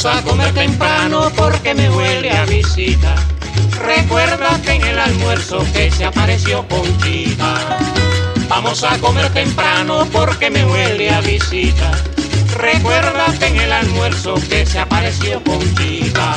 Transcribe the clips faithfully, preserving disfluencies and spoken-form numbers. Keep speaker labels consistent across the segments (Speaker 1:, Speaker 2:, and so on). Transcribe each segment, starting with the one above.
Speaker 1: a comer temprano porque me huele a visita. Recuerda que en el almuerzo que se apareció Conchita. Vamos a comer temprano porque me huele a visita. Recuerda que en el almuerzo que se apareció Conchita.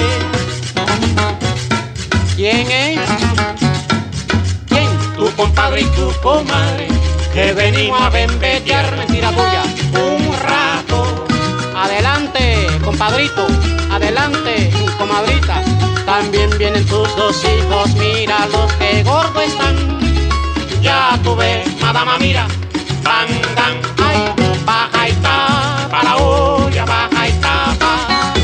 Speaker 2: ¿Quién es? ¿Quién?
Speaker 1: Tu compadre y tu comadre, que venimos a bembetear
Speaker 2: Mentira tuya.
Speaker 1: un rato.
Speaker 2: Adelante, compadrito. Adelante, comadrita. También vienen tus dos hijos, mira los que gordos están.
Speaker 1: Ya tú ves, madama, mira, van, dan,
Speaker 2: Ay,
Speaker 1: baja y tapa la olla, baja y tapa.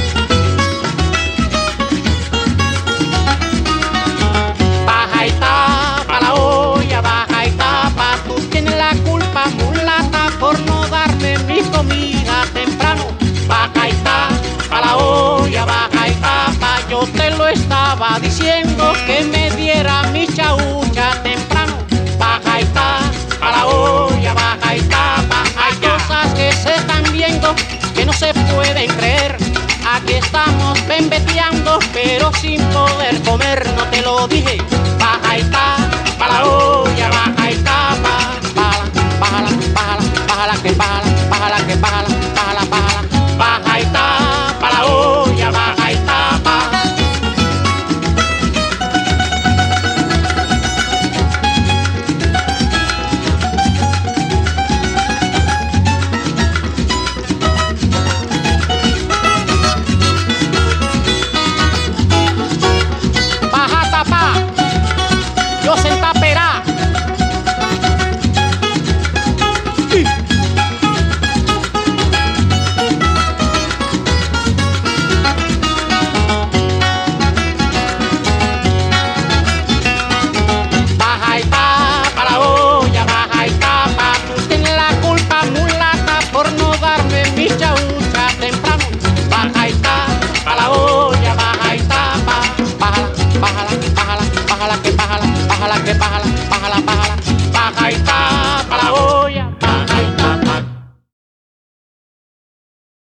Speaker 1: Baja y tapa la olla, baja y tapa.
Speaker 2: tú tienes la culpa, mulata, por no darme mi comida temprano.
Speaker 1: Baja y tapa la olla, baja y tapa.
Speaker 2: Yo te lo estaba diciendo que me diera mi chaucha temprano.
Speaker 1: Baja y tapa la olla, baja y tapa.
Speaker 2: Hay cosas que se están viendo que no se pueden creer. Aquí estamos bembeteando, pero sin poder comer, no te lo dije.
Speaker 1: Baja y tapa la olla, baja y tapa.
Speaker 2: Bájala, bájala, bájala, bájala que bájala, bájala que bájala.